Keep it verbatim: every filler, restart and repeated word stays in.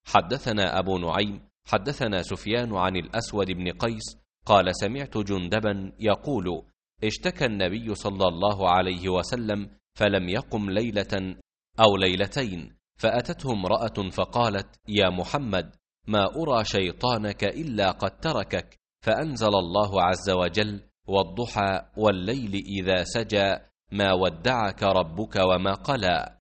حدثنا أبو نعيم حدثنا سفيان عن الأسود بن قيس قال سمعت جندبا يقول اشتكى النبي صلى الله عليه وسلم فلم يقم ليلة أو ليلتين، فأتته امرأة فقالت يا محمد ما أرى شيطانك إلا قد تركك، فأنزل الله عز وجل والضحى والليل إذا سجى ما ودعك ربك وما قلى.